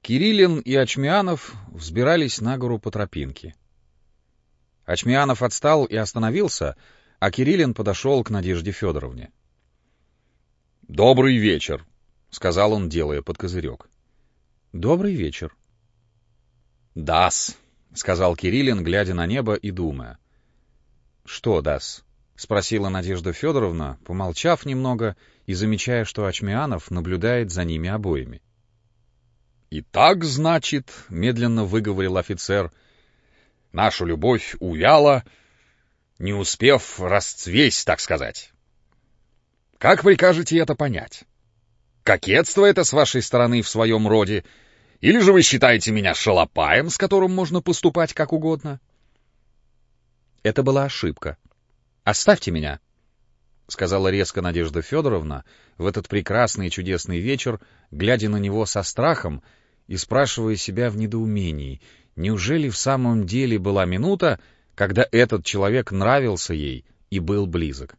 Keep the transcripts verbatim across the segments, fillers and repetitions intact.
Кириллин и Очмианов взбирались на гору по тропинке. Очмианов отстал и остановился, а Кириллин подошел к Надежде Федоровне. — Добрый вечер, — сказал он, делая под козырек. — Добрый вечер. — Да-с, — сказал Кириллин, глядя на небо и думая. — Что да-с? — спросила Надежда Федоровна, помолчав немного и замечая, что Очмианов наблюдает за ними обоими. — Итак, значит, — медленно выговорил офицер, — наша любовь увяла, не успев расцвесть, так сказать. Как прикажете это понять? Кокетство это с вашей стороны в своем роде, или же вы считаете меня шалопаем, с которым можно поступать как угодно? — Это была ошибка. Оставьте меня, — сказала резко Надежда Федоровна в этот прекрасный и чудесный вечер, глядя на него со страхом и спрашивая себя в недоумении, неужели в самом деле была минута, когда этот человек нравился ей и был близок.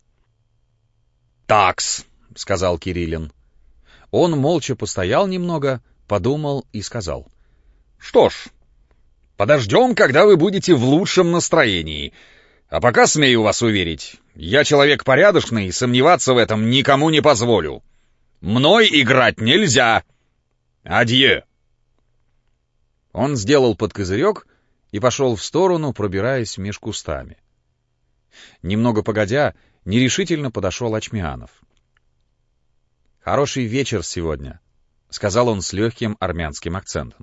— Такс, — сказал Кириллин. Он молча постоял немного, подумал и сказал. — Что ж, подождем, когда вы будете в лучшем настроении. А пока, смею вас уверить, я человек порядочный и сомневаться в этом никому не позволю. Мной играть нельзя. Адье. Он сделал под козырек и пошел в сторону, пробираясь меж кустами. Немного погодя, нерешительно подошел Очмианов. — Хороший вечер сегодня, — сказал он с легким армянским акцентом.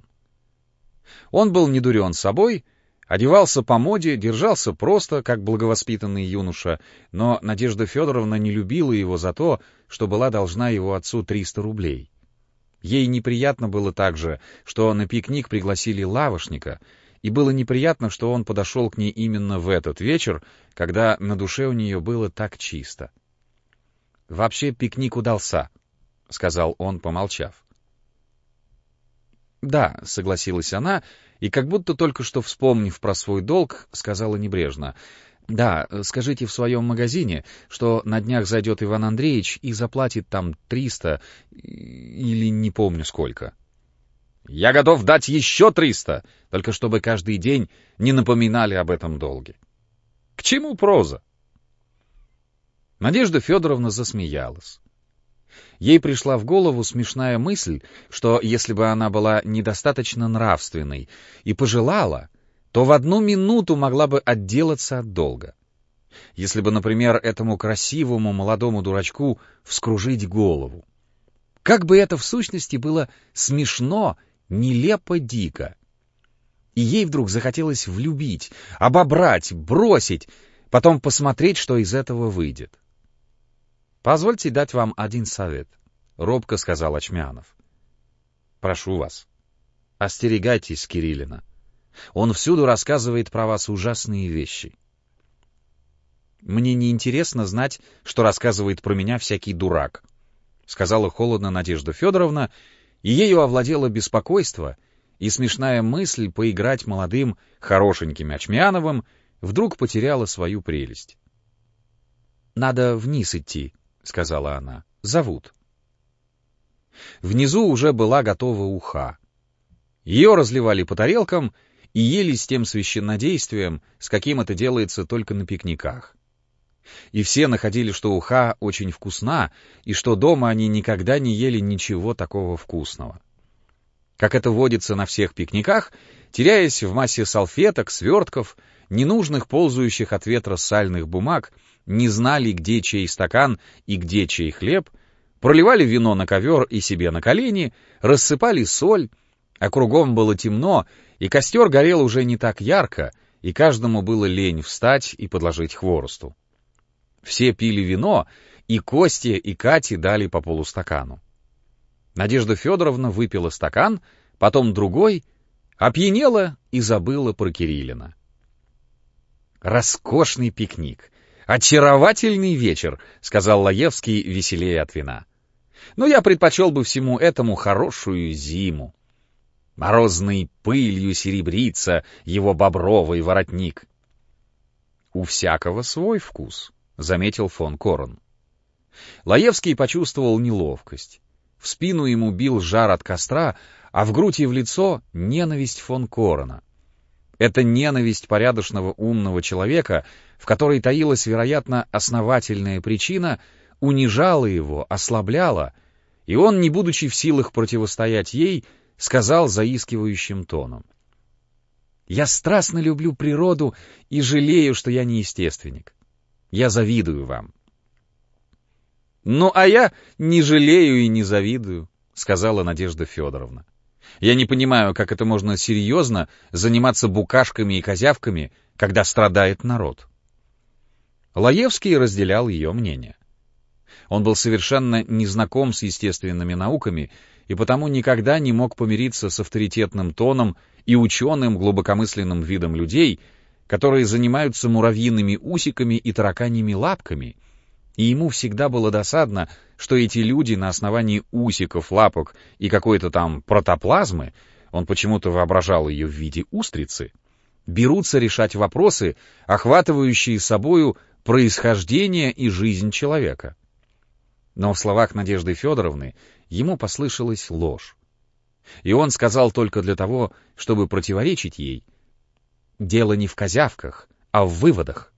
Он был недурен собой, одевался по моде, держался просто, как благовоспитанный юноша, но Надежда Федоровна не любила его за то, что была должна его отцу триста рублей. Ей неприятно было также, что на пикник пригласили лавошника, и было неприятно, что он подошел к ней именно в этот вечер, когда на душе у нее было так чисто. — Вообще пикник удался, — сказал он, помолчав. — Да, — согласилась она, и как будто только что вспомнив про свой долг, сказала небрежно. — Да, скажите в своем магазине, что на днях зайдет Иван Андреевич и заплатит там триста или не помню сколько. — Я готов дать еще триста, только чтобы каждый день не напоминали об этом долге. — К чему проза? Надежда Федоровна засмеялась. Ей пришла в голову смешная мысль, что если бы она была недостаточно нравственной и пожелала, то в одну минуту могла бы отделаться от долга. Если бы, например, этому красивому молодому дурачку вскружить голову. Как бы это в сущности было смешно, нелепо, дико. И ей вдруг захотелось влюбить, обобрать, бросить, потом посмотреть, что из этого выйдет. «Позвольте дать вам один совет», — робко сказал Очмианов. «Прошу вас, остерегайтесь Кириллина. Он всюду рассказывает про вас ужасные вещи». «Мне не интересно знать, что рассказывает про меня всякий дурак», — сказала холодно Надежда Федоровна, и ею овладело беспокойство, и смешная мысль поиграть молодым, хорошеньким Очмиановым вдруг потеряла свою прелесть. «Надо вниз идти», — сказала она. — Зовут. Внизу уже была готова уха. Ее разливали по тарелкам и ели с тем священнодействием, с каким это делается только на пикниках. И все находили, что уха очень вкусна, и что дома они никогда не ели ничего такого вкусного. Как это водится на всех пикниках, теряясь в массе салфеток, свертков, ненужных, ползающих от ветра сальных бумаг, не знали, где чей стакан и где чей хлеб, проливали вино на ковер и себе на колени, рассыпали соль, а кругом было темно, и костер горел уже не так ярко, и каждому было лень встать и подложить хворосту. Все пили вино, и Косте, и Кате дали по полустакану. Надежда Федоровна выпила стакан, потом другой, опьянела и забыла про Кириллина. «Роскошный пикник! Очаровательный вечер!» — сказал Лаевский, веселее от вина. «Но я предпочел бы всему этому хорошую зиму. Морозной пылью серебрится его бобровый воротник». «У всякого свой вкус», — заметил фон Корн. Лаевский почувствовал неловкость. В спину ему бил жар от костра, а в грудь и в лицо ненависть фон Корена. Это ненависть порядочного умного человека, в которой таилась, вероятно, основательная причина, унижала его, ослабляла, и он, не будучи в силах противостоять ей, сказал заискивающим тоном: «Я страстно люблю природу и жалею, что я не естественник. Я завидую вам». «Ну, а я не жалею и не завидую», — сказала Надежда Федоровна. «Я не понимаю, как это можно серьезно заниматься букашками и козявками, когда страдает народ». Лаевский разделял ее мнение. Он был совершенно не знаком с естественными науками и потому никогда не мог помириться с авторитетным тоном и ученым глубокомысленным видом людей, которые занимаются муравьиными усиками и тараканьими лапками, и ему всегда было досадно, что эти люди на основании усиков, лапок и какой-то там протоплазмы, он почему-то воображал ее в виде устрицы, берутся решать вопросы, охватывающие собою происхождение и жизнь человека. Но в словах Надежды Федоровны ему послышалась ложь. И он сказал только для того, чтобы противоречить ей: «Дело не в козявках, а в выводах».